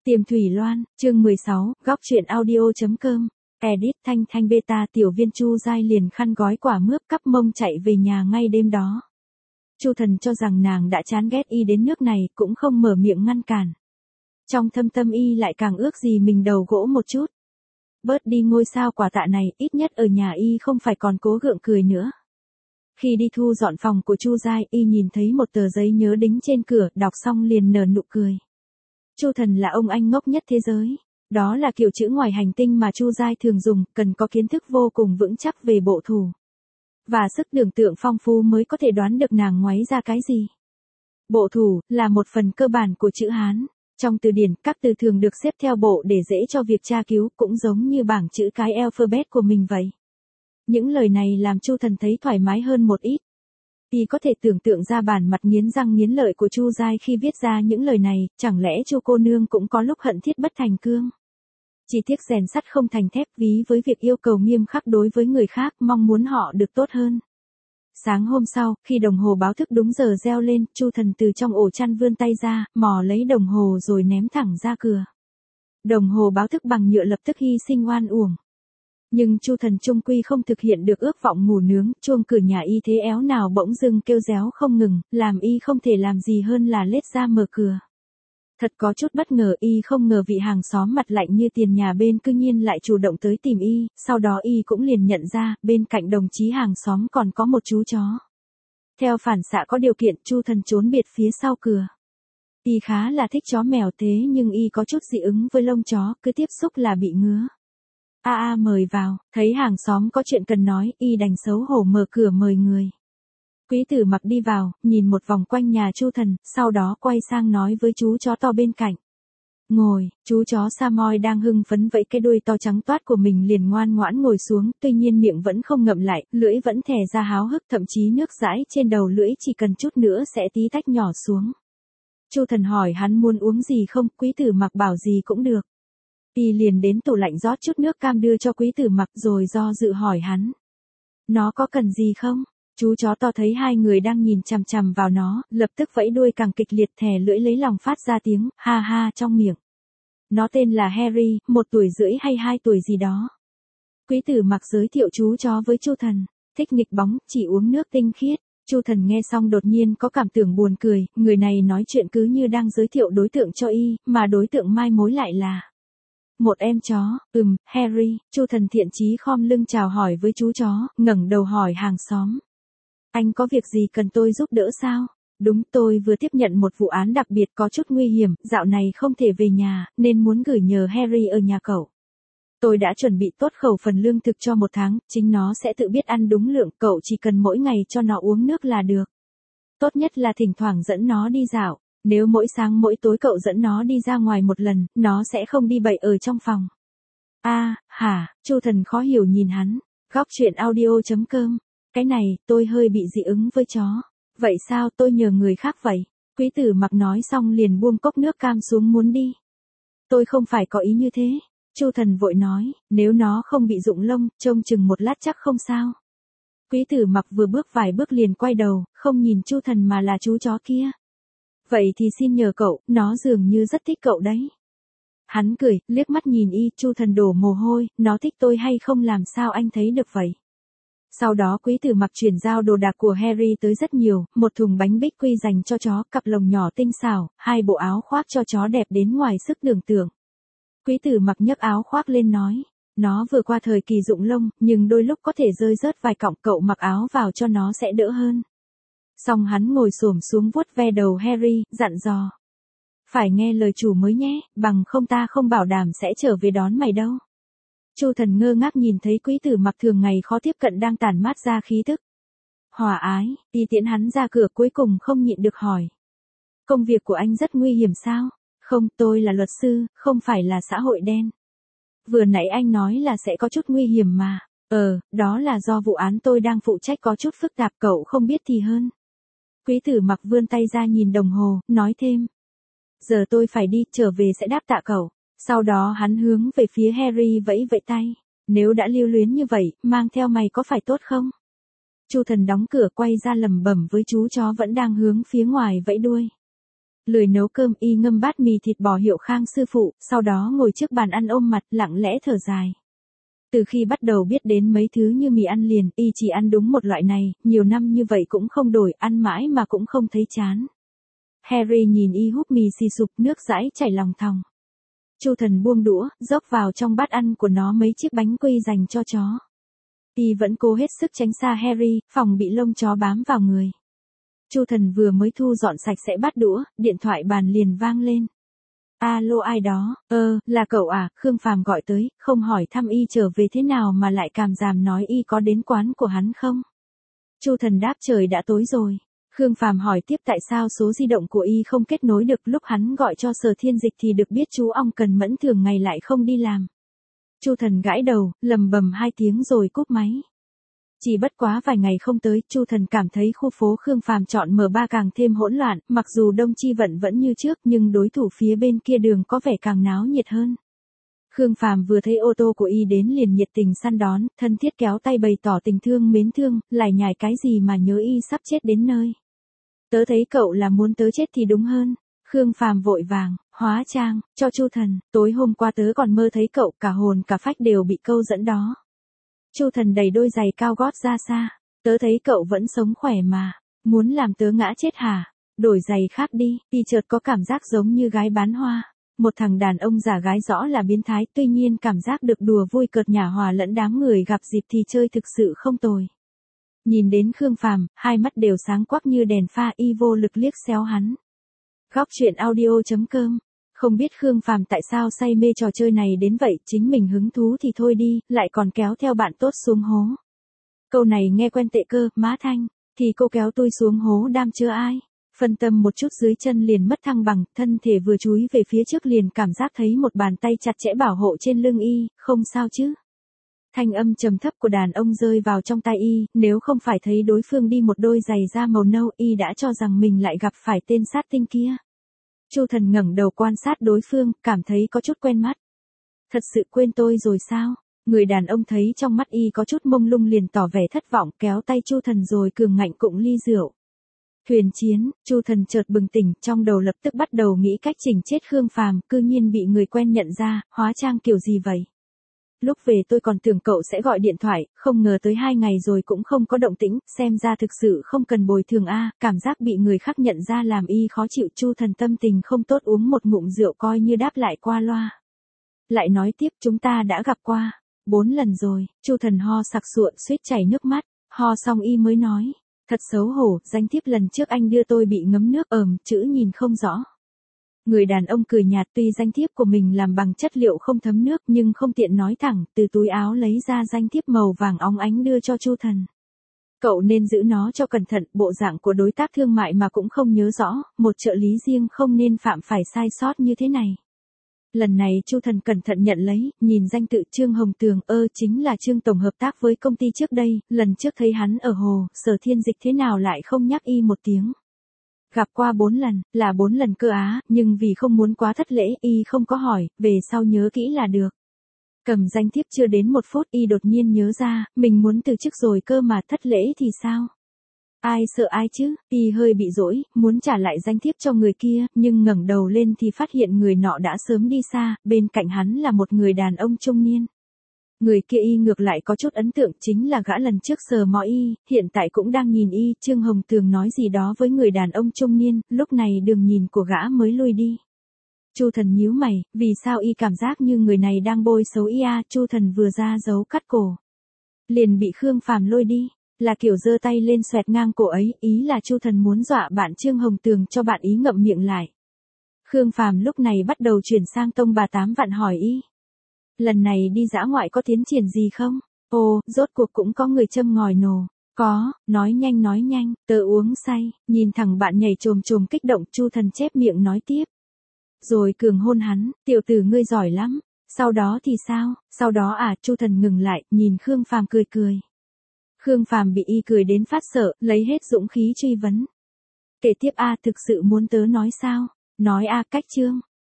Tiềm Thủy Loan, chương 16, góc truyện audio.com. Edit Thanh Thanh beta tiểu viên Chu Giai liền khăn gói quả mướp cắp mông chạy về nhà ngay đêm đó. Chu Thần cho rằng nàng đã chán ghét y đến nước này cũng không mở miệng ngăn cản. Trong thâm tâm y lại càng ước gì mình đầu gỗ một chút. Bớt đi ngôi sao quả tạ này, ít nhất ở nhà y không phải còn cố gượng cười nữa. Khi đi thu dọn phòng của Chu Giai, y nhìn thấy một tờ giấy nhớ đính trên cửa, đọc xong liền nở nụ cười. Chu Thần là ông anh ngốc nhất thế giới. Đó là kiểu chữ ngoài hành tinh mà Chu Giai thường dùng, cần có kiến thức vô cùng vững chắc về bộ thủ. Và sức tưởng tượng phong phú mới có thể đoán được nàng ngoáy ra cái gì. Bộ thủ là một phần cơ bản của chữ Hán. Trong từ điển, các từ thường được xếp theo bộ để dễ cho việc tra cứu, cũng giống như bảng chữ cái alphabet của mình vậy. Những lời này làm Chu Thần thấy thoải mái hơn một ít. Y có thể tưởng tượng ra bản mặt nghiến răng nghiến lợi của Chu Giai khi viết ra những lời này, chẳng lẽ Chu cô nương cũng có lúc hận thiết bất thành cương. Chỉ tiếc rèn sắt không thành thép, ví với việc yêu cầu nghiêm khắc đối với người khác, mong muốn họ được tốt hơn. Sáng hôm sau, khi đồng hồ báo thức đúng giờ reo lên, Chu Thần từ trong ổ chăn vươn tay ra, mò lấy đồng hồ rồi ném thẳng ra cửa. Đồng hồ báo thức bằng nhựa lập tức hy sinh oan uổng. Nhưng Chu Thần chung quy không thực hiện được ước vọng ngủ nướng, chuông cửa nhà y thế éo nào bỗng dưng kêu réo không ngừng, làm y không thể làm gì hơn là lết ra mở cửa. Thật có chút bất ngờ, y không ngờ vị hàng xóm mặt lạnh như tiền nhà bên cư nhiên lại chủ động tới tìm y, sau đó y cũng liền nhận ra, bên cạnh đồng chí hàng xóm còn có một chú chó. Theo phản xạ có điều kiện, Chu Thần trốn biệt phía sau cửa. Y khá là thích chó mèo thế nhưng y có chút dị ứng với lông chó, cứ tiếp xúc là bị ngứa. Mời vào, thấy hàng xóm có chuyện cần nói, y đành xấu hổ mở cửa mời người. Quý tử Mặc đi vào, nhìn một vòng quanh nhà Chu Thần, sau đó quay sang nói với chú chó to bên cạnh. Ngồi, chú chó Samoy đang hưng phấn vẫy cái đuôi to trắng toát của mình liền ngoan ngoãn ngồi xuống, tuy nhiên miệng vẫn không ngậm lại, lưỡi vẫn thè ra háo hức, thậm chí nước dãi trên đầu lưỡi chỉ cần chút nữa sẽ tí tách nhỏ xuống. Chu Thần hỏi hắn muốn uống gì không, Quý tử Mặc bảo gì cũng được. Y liền đến tủ lạnh rót chút nước cam đưa cho Quý tử Mặc rồi do dự hỏi hắn. Nó có cần gì không? Chú chó to thấy hai người đang nhìn chằm chằm vào nó, lập tức vẫy đuôi càng kịch liệt thè lưỡi lấy lòng phát ra tiếng, ha ha trong miệng. Nó tên là Harry, 1 tuổi rưỡi hay 2 tuổi gì đó. Quý tử Mặc giới thiệu chú chó với Chu Thần, thích nghịch bóng, chỉ uống nước tinh khiết. Chu Thần nghe xong đột nhiên có cảm tưởng buồn cười, người này nói chuyện cứ như đang giới thiệu đối tượng cho y, mà đối tượng mai mối lại là một em chó. Harry. Chu Thần thiện chí khom lưng chào hỏi với chú chó, ngẩng đầu hỏi hàng xóm. Anh có việc gì cần tôi giúp đỡ sao? Đúng, tôi vừa tiếp nhận một vụ án đặc biệt có chút nguy hiểm, dạo này không thể về nhà, nên muốn gửi nhờ Harry ở nhà cậu. Tôi đã chuẩn bị tốt khẩu phần lương thực cho 1 tháng, chính nó sẽ tự biết ăn đúng lượng, cậu chỉ cần mỗi ngày cho nó uống nước là được. Tốt nhất là thỉnh thoảng dẫn nó đi dạo, nếu mỗi sáng mỗi tối cậu dẫn nó đi ra ngoài một lần, nó sẽ không đi bậy ở trong phòng. Hả? Chu Thần khó hiểu nhìn hắn. Góc truyện audio.com. Cái này, tôi hơi bị dị ứng với chó. Vậy sao, tôi nhờ người khác vậy? Quý tử Mặc nói xong liền buông cốc nước cam xuống muốn đi. Tôi không phải có ý như thế. Chu Thần vội nói, nếu nó không bị rụng lông, trông chừng một lát chắc không sao. Quý tử Mặc vừa bước vài bước liền quay đầu, không nhìn Chu Thần mà là chú chó kia. Vậy thì xin nhờ cậu, nó dường như rất thích cậu đấy. Hắn cười, liếc mắt nhìn y, Chu Thần đổ mồ hôi, nó thích tôi hay không làm sao anh thấy được vậy. Sau đó Quý tử Mặc chuyển giao đồ đạc của Harry tới rất nhiều, một thùng bánh bích quy dành cho chó, cặp lồng nhỏ tinh xảo, 2 bộ áo khoác cho chó đẹp đến ngoài sức tưởng tượng. Quý tử Mặc nhấc áo khoác lên nói, nó vừa qua thời kỳ rụng lông, nhưng đôi lúc có thể rơi rớt vài cọng, cậu mặc áo vào cho nó sẽ đỡ hơn. Xong hắn ngồi xổm xuống vuốt ve đầu Harry, dặn dò. Phải nghe lời chủ mới nhé, bằng không ta không bảo đảm sẽ trở về đón mày đâu. Chu Thần ngơ ngác nhìn thấy Quý tử Mặc thường ngày khó tiếp cận đang tản mát ra khí tức hòa ái, y tiễn hắn ra cửa cuối cùng không nhịn được hỏi. Công việc của anh rất nguy hiểm sao? Không, tôi là luật sư, không phải là xã hội đen. Vừa nãy anh nói là sẽ có chút nguy hiểm mà. Đó là do vụ án tôi đang phụ trách có chút phức tạp, cậu không biết thì hơn. Quý tử Mặc vươn tay ra nhìn đồng hồ, nói thêm. Giờ tôi phải đi, trở về sẽ đáp tạ cậu. Sau đó hắn hướng về phía Harry vẫy vẫy tay. Nếu đã lưu luyến như vậy, mang theo mày có phải tốt không? Chu Thần đóng cửa quay ra lẩm bẩm với chú chó vẫn đang hướng phía ngoài vẫy đuôi. Lười nấu cơm, y ngâm bát mì thịt bò hiệu Khang sư phụ, sau đó ngồi trước bàn ăn ôm mặt, lặng lẽ thở dài. Từ khi bắt đầu biết đến mấy thứ như mì ăn liền, y chỉ ăn đúng một loại này, nhiều năm như vậy cũng không đổi, ăn mãi mà cũng không thấy chán. Harry nhìn y húp mì xì sụp, nước dãi chảy lòng thòng. Chu Thần buông đũa, dốc vào trong bát ăn của nó mấy chiếc bánh quy dành cho chó. Y vẫn cố hết sức tránh xa Harry, phòng bị lông chó bám vào người. Chu Thần vừa mới thu dọn sạch sẽ bát đũa, điện thoại bàn liền vang lên. Alo ai đó, là cậu à, Khương Phàm gọi tới, không hỏi thăm y trở về thế nào mà lại càm ràm nói y có đến quán của hắn không. Chu Thần đáp trời đã tối rồi. Khương Phàm hỏi tiếp tại sao số di động của y không kết nối được, lúc hắn gọi cho Sở Thiên Dịch thì được biết chú ong cần mẫn thường ngày lại không đi làm. Chu Thần gãi đầu, lầm bầm 2 tiếng rồi cúp máy. Chỉ bất quá vài ngày không tới, Chu Thần cảm thấy khu phố Khương Phàm chọn M3 càng thêm hỗn loạn, mặc dù Đông Chi Vận vẫn như trước nhưng đối thủ phía bên kia đường có vẻ càng náo nhiệt hơn. Khương Phàm vừa thấy ô tô của y đến liền nhiệt tình săn đón, thân thiết kéo tay bày tỏ tình thương mến thương, lải nhải cái gì mà nhớ y sắp chết đến nơi. Tớ thấy cậu là muốn tớ chết thì đúng hơn. Khương Phàm vội vàng, hóa trang, cho Chu Thần, tối hôm qua tớ còn mơ thấy cậu, cả hồn cả phách đều bị câu dẫn đó. Chu Thần đẩy đôi giày cao gót ra xa, tớ thấy cậu vẫn sống khỏe mà, muốn làm tớ ngã chết hả? Đổi giày khác đi, y chợt có cảm giác giống như gái bán hoa. Một thằng đàn ông giả gái rõ là biến thái, tuy nhiên cảm giác được đùa vui cợt nhả hòa lẫn đám người gặp dịp thì chơi thực sự không tồi. Nhìn đến Khương Phàm, hai mắt đều sáng quắc như đèn pha, y vô lực liếc xéo hắn. Góc truyện audio.com. Không biết Khương Phàm tại sao say mê trò chơi này đến vậy, chính mình hứng thú thì thôi đi, lại còn kéo theo bạn tốt xuống hố. Câu này nghe quen tệ cơ, má Thanh, thì cô kéo tôi xuống hố đam chưa ai. Phân tâm một chút dưới chân liền mất thăng bằng, thân thể vừa chúi về phía trước liền cảm giác thấy một bàn tay chặt chẽ bảo hộ trên lưng y, không sao chứ. Thanh âm trầm thấp của đàn ông rơi vào trong tai y, nếu không phải thấy đối phương đi một đôi giày da màu nâu y đã cho rằng mình lại gặp phải tên sát tinh kia. Chu Thần ngẩng đầu quan sát đối phương, cảm thấy có chút quen mắt. Thật sự quên tôi rồi sao? Người đàn ông thấy trong mắt y có chút mông lung liền tỏ vẻ thất vọng, kéo tay Chu Thần rồi cường ngạnh cụng ly rượu. Thuyền chiến, Chu Thần chợt bừng tỉnh, trong đầu lập tức bắt đầu nghĩ cách chỉnh chết Khương Phàm, cư nhiên bị người quen nhận ra, hóa trang kiểu gì vậy? Lúc về tôi còn tưởng cậu sẽ gọi điện thoại, không ngờ tới 2 ngày rồi cũng không có động tĩnh, xem ra thực sự không cần bồi thường a, cảm giác bị người khác nhận ra làm y khó chịu. Chu Thần tâm tình không tốt uống một ngụm rượu coi như đáp lại qua loa. Lại nói tiếp chúng ta đã gặp qua 4 lần rồi, Chu Thần ho sặc sụa suýt chảy nước mắt, ho xong y mới nói, thật xấu hổ, danh thiếp lần trước anh đưa tôi bị ngấm nước chữ nhìn không rõ. Người đàn ông cười nhạt, tuy danh thiếp của mình làm bằng chất liệu không thấm nước nhưng không tiện nói thẳng, từ túi áo lấy ra danh thiếp màu vàng óng ánh đưa cho Chu Thần. Cậu nên giữ nó cho cẩn thận, bộ dạng của đối tác thương mại mà cũng không nhớ rõ, một trợ lý riêng không nên phạm phải sai sót như thế này. Lần này Chu Thần cẩn thận nhận lấy, nhìn danh tự Trương Hồng Tường, chính là Trương tổng hợp tác với công ty trước đây, lần trước thấy hắn ở hồ, Sở Thiên Dịch thế nào lại không nhắc y một tiếng. Gặp qua 4 lần, là 4 lần cơ á, nhưng vì không muốn quá thất lễ, y không có hỏi, về sau nhớ kỹ là được. Cầm danh thiếp chưa đến 1 phút, y đột nhiên nhớ ra, mình muốn từ chức rồi cơ mà, thất lễ thì sao? Ai sợ ai chứ, y hơi bị dỗi, muốn trả lại danh thiếp cho người kia, nhưng ngẩng đầu lên thì phát hiện người nọ đã sớm đi xa, bên cạnh hắn là một người đàn ông trung niên. Người kia y ngược lại có chút ấn tượng, chính là gã lần trước sờ mó y, hiện tại cũng đang nhìn y. Trương Hồng Tường nói gì đó với người đàn ông trung niên, lúc này đường nhìn của gã mới lui đi. Chu Thần nhíu mày, vì sao y cảm giác như người này đang bôi xấu y à? Chu Thần vừa ra dấu cắt cổ, liền bị Khương Phàm lôi đi, là kiểu giơ tay lên xoẹt ngang cổ ấy, ý là Chu Thần muốn dọa bạn Trương Hồng Tường cho bạn ý ngậm miệng lại. Khương Phàm lúc này bắt đầu chuyển sang tông bà tám vạn hỏi y. Lần này đi dã ngoại có tiến triển gì không? Ồ, rốt cuộc cũng có người châm ngòi nổ. Có, nói nhanh, tớ uống say, nhìn thẳng bạn nhảy chồm chồm kích động, Chu Thần chép miệng nói tiếp. Rồi cường hôn hắn, tiểu tử ngươi giỏi lắm, sau đó thì sao? Sau đó à, Chu Thần ngừng lại, nhìn Khương Phàm cười cười. Khương Phàm bị y cười đến phát sợ, lấy hết dũng khí truy vấn. Kể tiếp a, thực sự muốn tớ nói sao? Nói a, cách chương.